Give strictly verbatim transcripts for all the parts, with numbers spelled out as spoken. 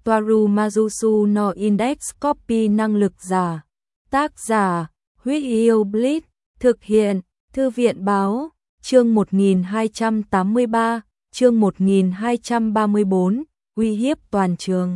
Toaru Majusu no Index Copy năng lực giả. Tác giả, Huyết Yêu Blitz, thực hiện, Thư viện Báo, chương một nghìn hai trăm tám mươi ba, chương một nghìn hai trăm ba mươi bốn, uy hiếp toàn trường.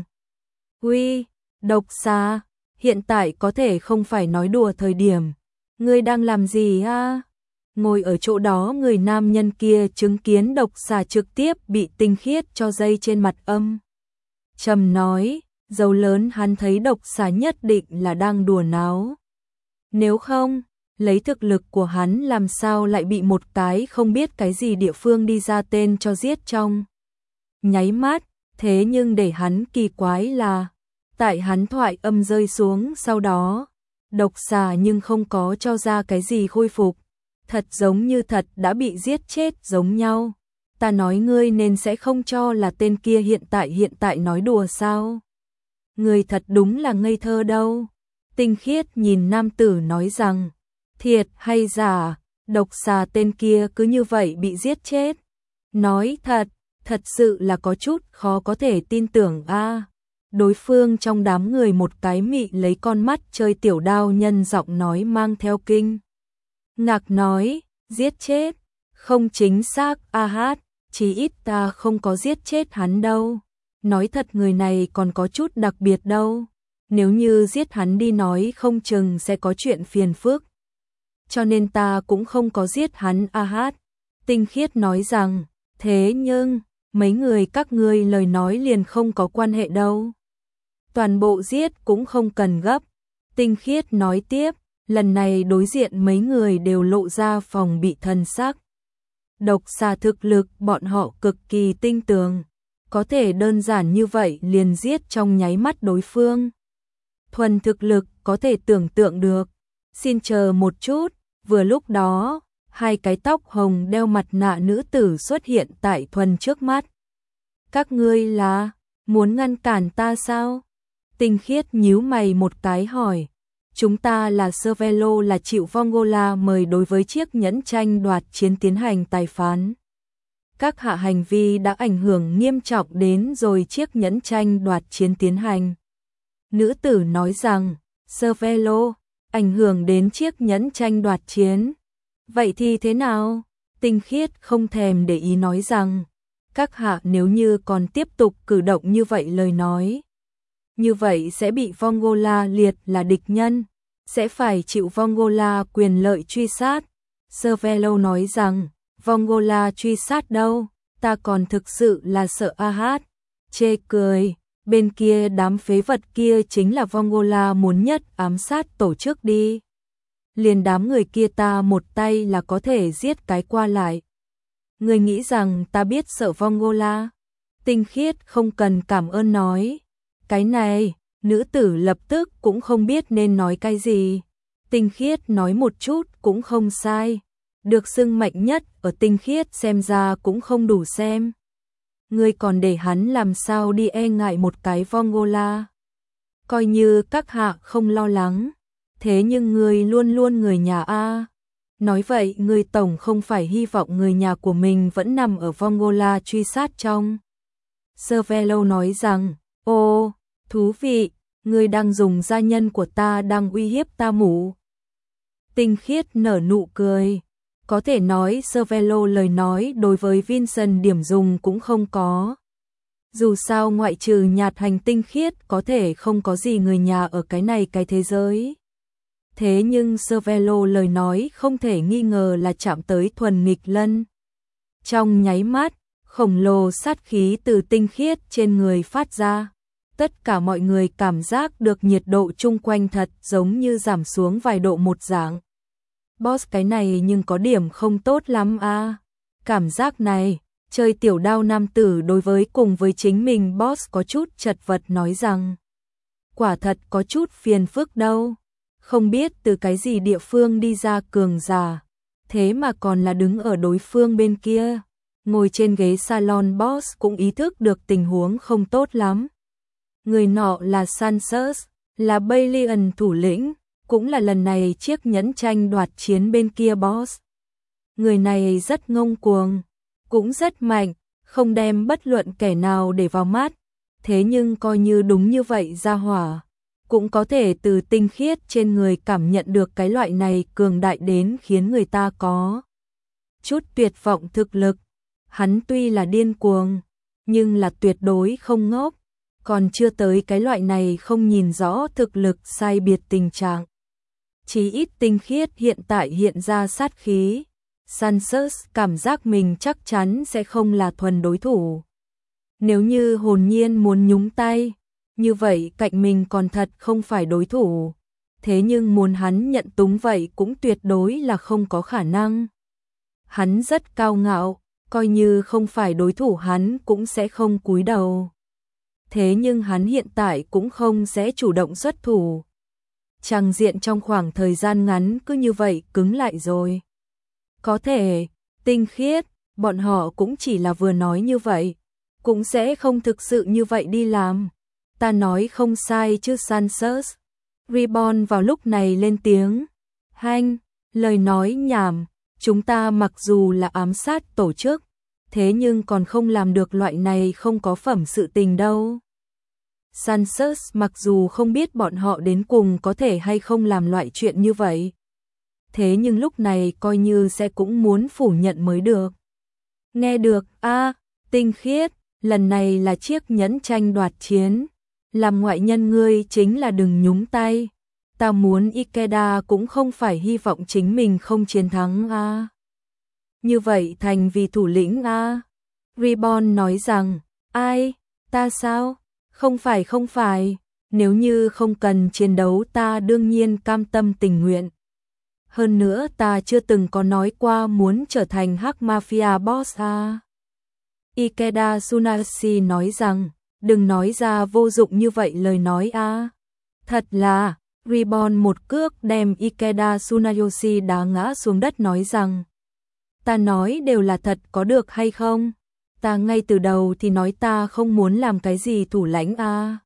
Uy, độc xà, hiện tại có thể không phải nói đùa thời điểm. Ngươi đang làm gì a? Ngồi ở chỗ đó người nam nhân kia chứng kiến độc xà trực tiếp bị tinh khiết cho dây trên mặt âm. Trầm nói, dấu lớn hắn thấy độc xà nhất định là đang đùa náo. Nếu không, lấy thực lực của hắn làm sao lại bị một cái không biết cái gì địa phương đi ra tên cho giết trong nháy mắt, thế nhưng để hắn kỳ quái là, tại hắn thoại âm rơi xuống sau đó, độc xà nhưng không có cho ra cái gì khôi phục, thật giống như thật đã bị giết chết giống nhau. Ta nói ngươi nên sẽ không cho là tên kia hiện tại hiện tại nói đùa sao? Ngươi thật đúng là ngây thơ đâu. Tinh khiết nhìn nam tử nói rằng, thiệt hay giả, độc xà tên kia cứ như vậy bị giết chết. Nói thật, thật sự là có chút khó có thể tin tưởng a. Đối phương trong đám người một cái mị lấy con mắt chơi tiểu đao nhân giọng nói mang theo kinh. Ngạc nói, giết chết, không chính xác a hát, chí ít ta không có giết chết hắn đâu. Nói thật người này còn có chút đặc biệt đâu. Nếu như giết hắn đi nói không chừng sẽ có chuyện phiền phức. Cho nên ta cũng không có giết hắn a hát. Tinh khiết nói rằng, thế nhưng, mấy người các ngươi lời nói liền không có quan hệ đâu. Toàn bộ giết cũng không cần gấp. Tinh khiết nói tiếp, lần này đối diện mấy người đều lộ ra phòng bị thần sắc. Độc xà thực lực bọn họ cực kỳ tinh tường, có thể đơn giản như vậy liền giết trong nháy mắt đối phương. Thuần thực lực có thể tưởng tượng được. Xin chờ một chút, vừa lúc đó, hai cái tóc hồng đeo mặt nạ nữ tử xuất hiện tại Thuần trước mắt. Các ngươi là, muốn ngăn cản ta sao? Tinh khiết nhíu mày một cái hỏi. Chúng ta là Cervelo là chịu Vongola mời đối với chiếc nhẫn tranh đoạt chiến tiến hành tài phán. Các hạ hành vi đã ảnh hưởng nghiêm trọng đến rồi chiếc nhẫn tranh đoạt chiến tiến hành. Nữ tử nói rằng, Cervelo, ảnh hưởng đến chiếc nhẫn tranh đoạt chiến. Vậy thì thế nào? Tinh khiết không thèm để ý nói rằng, các hạ nếu như còn tiếp tục cử động như vậy lời nói. Như vậy sẽ bị Vongola liệt là địch nhân, sẽ phải chịu Vongola quyền lợi truy sát. Cervelo nói rằng, Vongola truy sát đâu, ta còn thực sự là sợ a hát. Chê cười, bên kia đám phế vật kia chính là Vongola muốn nhất ám sát tổ chức đi. Liền đám người kia ta một tay là có thể giết cái qua lại. Người nghĩ rằng ta biết sợ Vongola? Tinh khiết không cần cảm ơn nói. Cái này, nữ tử lập tức cũng không biết nên nói cái gì. Tinh khiết nói một chút cũng không sai. Được xưng mạnh nhất ở tinh khiết xem ra cũng không đủ xem. Ngươi còn để hắn làm sao đi e ngại một cái Vongola. Coi như các hạ không lo lắng. Thế nhưng ngươi luôn luôn người nhà A. Nói vậy ngươi tổng không phải hy vọng người nhà của mình vẫn nằm ở Vongola truy sát trong. Cervelo nói rằng, ô, thú vị, ngươi đang dùng gia nhân của ta đang uy hiếp ta mủ. Tinh khiết nở nụ cười. Có thể nói Cervelo lời nói đối với Vincent điểm dùng cũng không có. Dù sao ngoại trừ nhạt hành tinh khiết có thể không có gì người nhà ở cái này cái thế giới. Thế nhưng Cervelo lời nói không thể nghi ngờ là chạm tới thuần nghịch lân. Trong nháy mắt, khổng lồ sát khí từ tinh khiết trên người phát ra. Tất cả mọi người cảm giác được nhiệt độ chung quanh thật giống như giảm xuống vài độ một dạng. Boss cái này nhưng có điểm không tốt lắm a. Cảm giác này, chơi tiểu đao nam tử đối với cùng với chính mình boss có chút chật vật nói rằng. Quả thật có chút phiền phức đâu. Không biết từ cái gì địa phương đi ra cường giả. Thế mà còn là đứng ở đối phương bên kia. Ngồi trên ghế salon boss cũng ý thức được tình huống không tốt lắm. Người nọ là Sanchez, là Balian thủ lĩnh, cũng là lần này chiếc nhẫn tranh đoạt chiến bên kia boss. Người này rất ngông cuồng, cũng rất mạnh, không đem bất luận kẻ nào để vào mắt. Thế nhưng coi như đúng như vậy gia hỏa, cũng có thể từ tinh khiết trên người cảm nhận được cái loại này cường đại đến khiến người ta có chút tuyệt vọng thực lực. Hắn tuy là điên cuồng, nhưng là tuyệt đối không ngốc, còn chưa tới cái loại này không nhìn rõ thực lực sai biệt tình trạng. Chí ít tinh khiết hiện tại hiện ra sát khí, Sansus cảm giác mình chắc chắn sẽ không là thuần đối thủ. Nếu như hồn nhiên muốn nhúng tay, như vậy cạnh mình còn thật không phải đối thủ. Thế nhưng muốn hắn nhận túng vậy cũng tuyệt đối là không có khả năng. Hắn rất cao ngạo, coi như không phải đối thủ hắn cũng sẽ không cúi đầu. Thế nhưng hắn hiện tại cũng không sẽ chủ động xuất thủ. Tràng diện trong khoảng thời gian ngắn cứ như vậy cứng lại rồi. Có thể, tinh khiết, bọn họ cũng chỉ là vừa nói như vậy, cũng sẽ không thực sự như vậy đi làm. Ta nói không sai chứ Sansus. Reborn vào lúc này lên tiếng. Hanh, lời nói nhảm, chúng ta mặc dù là ám sát tổ chức, thế nhưng còn không làm được loại này không có phẩm sự tình đâu. Sansus mặc dù không biết bọn họ đến cùng có thể hay không làm loại chuyện như vậy. Thế nhưng lúc này coi như sẽ cũng muốn phủ nhận mới được. Nghe được, a, tinh khiết, lần này là chiếc nhẫn tranh đoạt chiến. Làm ngoại nhân ngươi chính là đừng nhúng tay. Ta muốn Ikeda cũng không phải hy vọng chính mình không chiến thắng a. Như vậy thành vì thủ lĩnh a. Reborn nói rằng, ai, ta sao? Không phải không phải, nếu như không cần chiến đấu ta đương nhiên cam tâm tình nguyện. Hơn nữa ta chưa từng có nói qua muốn trở thành Hắc Mafia boss a. Ikeda Tsunayoshi nói rằng, đừng nói ra vô dụng như vậy lời nói a. Thật là, Reborn một cước đem Ikeda Tsunayoshi đá ngã xuống đất nói rằng, ta nói đều là thật có được hay không? Ta ngay từ đầu thì nói ta không muốn làm cái gì thủ lãnh a.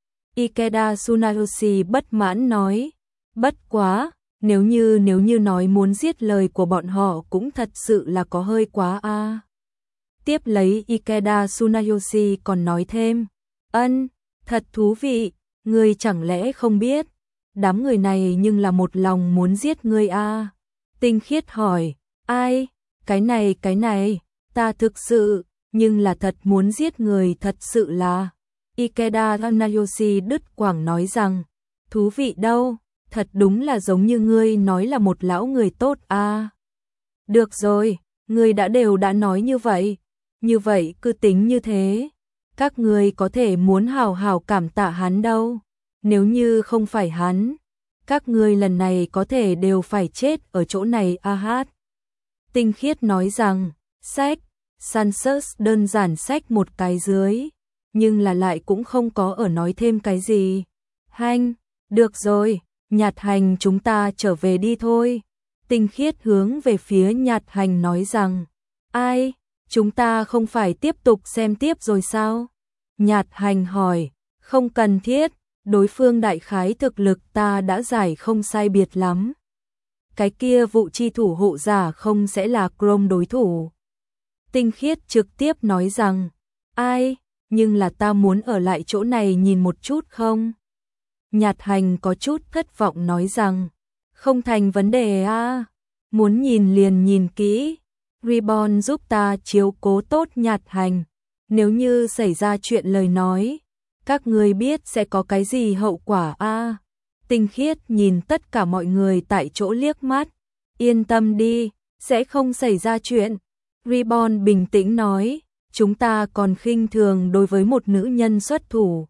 Ikeda Tsunayoshi bất mãn nói, bất quá, nếu như nếu như nói muốn giết lời của bọn họ cũng thật sự là có hơi quá a. Tiếp lấy Ikeda Tsunayoshi còn nói thêm, ân, thật thú vị, ngươi chẳng lẽ không biết, đám người này nhưng là một lòng muốn giết ngươi a. Tinh khiết hỏi, ai, cái này cái này, ta thực sự, nhưng là thật muốn giết người thật sự là. Ikeda Tsunayoshi đứt quãng nói rằng, thú vị đâu, thật đúng là giống như ngươi nói là một lão người tốt a. Được rồi, ngươi đã đều đã nói như vậy, như vậy cứ tính như thế. Các ngươi có thể muốn hào hào cảm tạ hắn đâu, nếu như không phải hắn, các ngươi lần này có thể đều phải chết ở chỗ này a hát. Tinh khiết nói rằng, sách, Sansus đơn giản sách một cái dưới, nhưng là lại cũng không có ở nói thêm cái gì. Hanh, được rồi, Nhạt Hành chúng ta trở về đi thôi. Tinh khiết hướng về phía Nhạt Hành nói rằng, ai, chúng ta không phải tiếp tục xem tiếp rồi sao? Nhạt Hành hỏi, không cần thiết, đối phương đại khái thực lực ta đã giải không sai biệt lắm. Cái kia vụ chi thủ hộ giả không sẽ là Chrome đối thủ. Tinh khiết trực tiếp nói rằng, ai, nhưng là ta muốn ở lại chỗ này nhìn một chút không? Nhạt Hành có chút thất vọng nói rằng, không thành vấn đề a, muốn nhìn liền nhìn kỹ. Reborn giúp ta chiếu cố tốt Nhạt Hành, nếu như xảy ra chuyện lời nói, các ngươi biết sẽ có cái gì hậu quả a. Tinh khiết nhìn tất cả mọi người tại chỗ liếc mắt, yên tâm đi, sẽ không xảy ra chuyện. Reborn bình tĩnh nói, chúng ta còn khinh thường đối với một nữ nhân xuất thủ.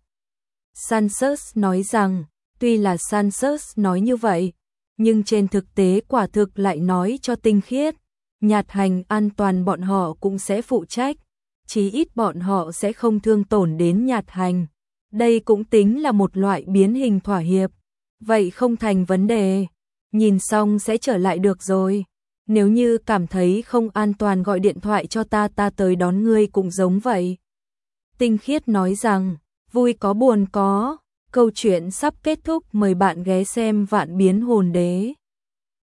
Sansus nói rằng, tuy là Sansus nói như vậy, nhưng trên thực tế quả thực lại nói cho tinh khiết, Nhạt Hành an toàn bọn họ cũng sẽ phụ trách, chí ít bọn họ sẽ không thương tổn đến Nhạt Hành. Đây cũng tính là một loại biến hình thỏa hiệp. Vậy không thành vấn đề, nhìn xong sẽ trở lại được rồi. Nếu như cảm thấy không an toàn gọi điện thoại cho ta, ta tới đón ngươi cũng giống vậy. Tinh khiết nói rằng, vui có buồn có, câu chuyện sắp kết thúc, mời bạn ghé xem Vạn Biến Hồn Đế.